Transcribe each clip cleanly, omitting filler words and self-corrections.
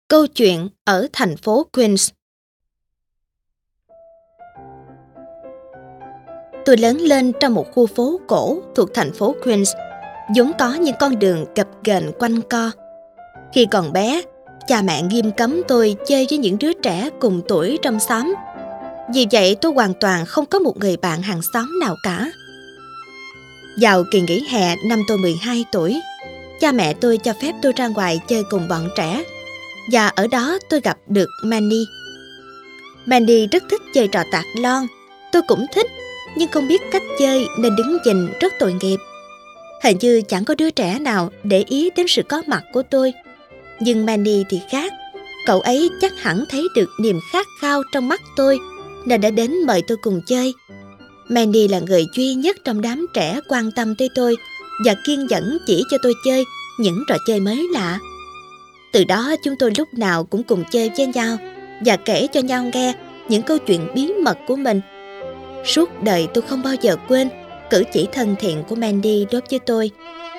Câu chuyện ở thành phố Queens. Tôi lớn lên trong một khu phố cổ thuộc thành phố Queens, vốn có những con đường gập ghềnh quanh co. Khi còn bé, cha mẹ nghiêm cấm tôi chơi với những đứa trẻ cùng tuổi trong xóm. Vì vậy tôi hoàn toàn không có một người bạn hàng xóm nào cả. Vào kỳ nghỉ hè năm tôi 12 tuổi, cha mẹ tôi cho phép tôi ra ngoài chơi cùng bọn trẻ. Và ở đó tôi gặp được Mandy. Mandy rất thích chơi trò tạc lon. Tôi cũng thích, nhưng không biết cách chơi nên đứng nhìn rất tội nghiệp. Hình như chẳng có đứa trẻ nào để ý đến sự có mặt của tôi. Nhưng Mandy thì khác. Cậu ấy chắc hẳn thấy được niềm khát khao trong mắt tôi nên đã đến mời tôi cùng chơi. Mandy là người duy nhất trong đám trẻ quan tâm tới tôi và kiên nhẫn chỉ cho tôi chơi những trò chơi mới lạ. Từ đó chúng tôi lúc nào cũng cùng chơi với nhau và kể cho nhau nghe những câu chuyện bí mật của mình. Suốt đời tôi không bao giờ quên cử chỉ thân thiện của Mandy đối với tôi.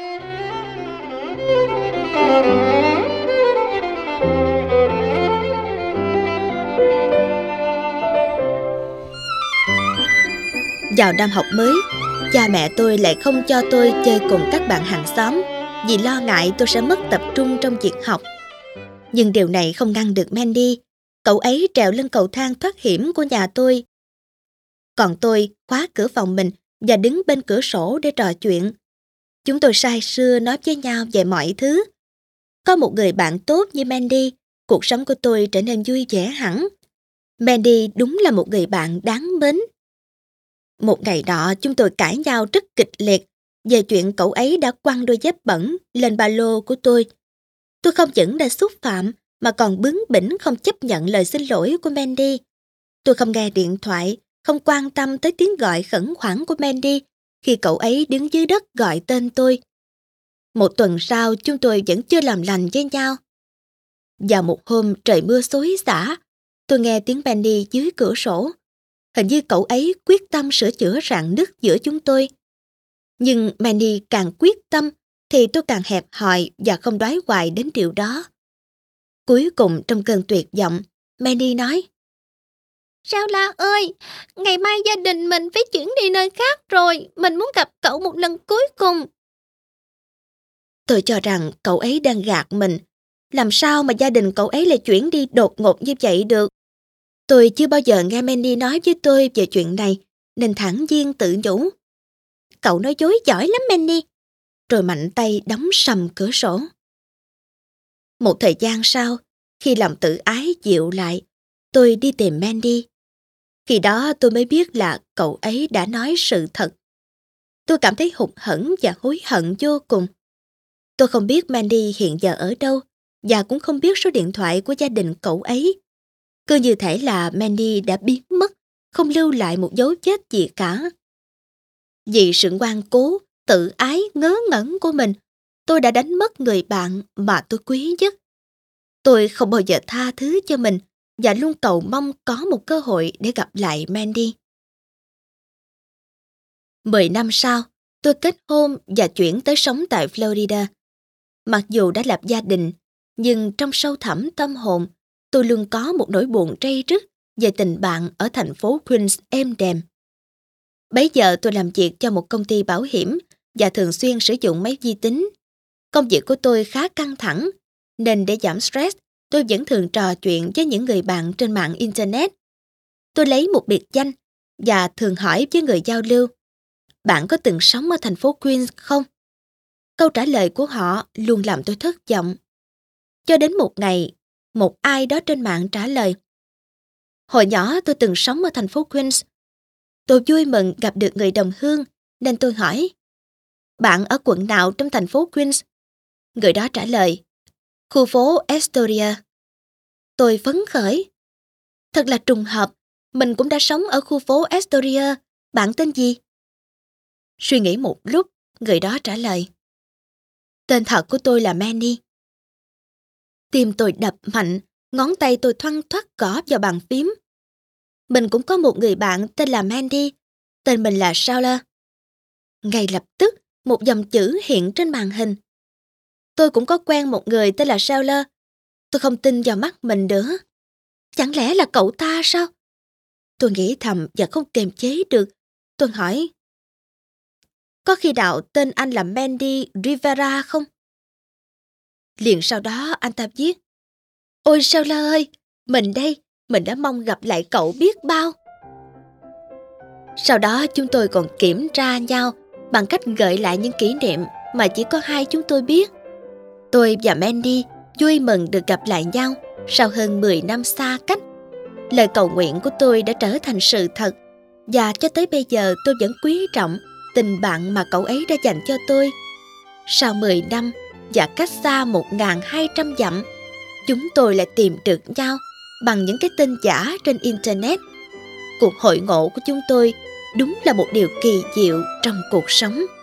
Vào năm học mới, cha mẹ tôi lại không cho tôi chơi cùng các bạn hàng xóm vì lo ngại tôi sẽ mất tập trung trong việc học. Nhưng điều này không ngăn được Mandy. Cậu ấy trèo lên cầu thang thoát hiểm của nhà tôi. Còn tôi khóa cửa phòng mình và đứng bên cửa sổ để trò chuyện. Chúng tôi say sưa nói với nhau về mọi thứ. Có một người bạn tốt như Mandy, cuộc sống của tôi trở nên vui vẻ hẳn. Mandy đúng là một người bạn đáng mến. Một ngày nọ chúng tôi cãi nhau rất kịch liệt về chuyện cậu ấy đã quăng đôi dép bẩn lên ba lô của tôi. Tôi không những đã xúc phạm mà còn bướng bỉnh không chấp nhận lời xin lỗi của Mandy. Tôi không nghe điện thoại, không quan tâm tới tiếng gọi khẩn khoản của Mandy khi cậu ấy đứng dưới đất gọi tên tôi. Một tuần sau chúng tôi vẫn chưa làm lành với nhau. Vào một hôm trời mưa xối xả, tôi nghe tiếng Mandy dưới cửa sổ. Hình như cậu ấy quyết tâm sửa chữa rạn nứt giữa chúng tôi. Nhưng Mandy càng quyết tâm thì tôi càng hẹp hòi và không đoái hoài đến điều đó. Cuối cùng trong cơn tuyệt vọng, Mandy nói: Sao La ơi, ngày mai gia đình mình phải chuyển đi nơi khác rồi, mình muốn gặp cậu một lần cuối cùng. Tôi cho rằng cậu ấy đang gạt mình. Làm sao mà gia đình cậu ấy lại chuyển đi đột ngột như vậy được? Tôi chưa bao giờ nghe Mandy nói với tôi về chuyện này, nên thản nhiên tự nhủ: Cậu nói dối giỏi lắm Mandy. Rồi mạnh tay đóng sầm cửa sổ. Một thời gian sau, khi lòng tự ái dịu lại, tôi đi tìm Mandy. Khi đó tôi mới biết là cậu ấy đã nói sự thật. Tôi cảm thấy hụt hẫng và hối hận vô cùng. Tôi không biết Mandy hiện giờ ở đâu và cũng không biết số điện thoại của gia đình cậu ấy. Cứ như thể là Mandy đã biến mất, không lưu lại một dấu vết gì cả. Vì sự ngoan cố, tự ái, ngớ ngẩn của mình, tôi đã đánh mất người bạn mà tôi quý nhất. Tôi không bao giờ tha thứ cho mình và luôn cầu mong có một cơ hội để gặp lại Mandy. 10 năm sau, tôi kết hôn và chuyển tới sống tại Florida. Mặc dù đã lập gia đình, nhưng trong sâu thẳm tâm hồn, tôi luôn có một nỗi buồn ray rứt về tình bạn ở thành phố Queens êm đềm. Bấy giờ tôi làm việc cho một công ty bảo hiểm và thường xuyên sử dụng máy vi tính. Công việc của tôi khá căng thẳng, nên để giảm stress, tôi vẫn thường trò chuyện với những người bạn trên mạng Internet. Tôi lấy một biệt danh và thường hỏi với người giao lưu: Bạn có từng sống ở thành phố Queens không? Câu trả lời của họ luôn làm tôi thất vọng. Cho đến một ngày, một ai đó trên mạng trả lời: Hồi nhỏ tôi từng sống ở thành phố Queens. Tôi vui mừng gặp được người đồng hương, nên tôi hỏi: Bạn ở quận nào trong thành phố Queens? Người đó trả lời: Khu phố Astoria. Tôi phấn khởi. Thật là trùng hợp, mình cũng đã sống ở khu phố Astoria. Bạn tên gì? Suy nghĩ một lúc, người đó trả lời: Tên thật của tôi là Mandy. Tim tôi đập mạnh, ngón tay tôi thoăn thoắt gõ vào bàn phím. Mình cũng có một người bạn tên là Mandy, tên mình là Shaula. Ngay lập tức, một dòng chữ hiện trên màn hình. Tôi cũng có quen một người tên là Shaula. Tôi không tin vào mắt mình nữa. Chẳng lẽ là cậu ta sao? Tôi nghĩ thầm và không kiềm chế được. Tôi hỏi, có khi nào tên anh là Mandy Rivera không? Liền sau đó anh ta viết, ôi Sheila ơi, mình đây, mình đã mong gặp lại cậu biết bao. Sau đó chúng tôi còn kiểm tra nhau bằng cách gợi lại những kỷ niệm mà chỉ có hai chúng tôi biết. Tôi và Mandy vui mừng được gặp lại nhau sau hơn 10 năm xa cách. Lời cầu nguyện của tôi đã trở thành sự thật, và cho tới bây giờ tôi vẫn quý trọng tình bạn mà cậu ấy đã dành cho tôi. Sau 10 năm và cách xa 1.200 dặm, chúng tôi lại tìm được nhau bằng những cái tên giả trên Internet. Cuộc hội ngộ của chúng tôi đúng là một điều kỳ diệu trong cuộc sống.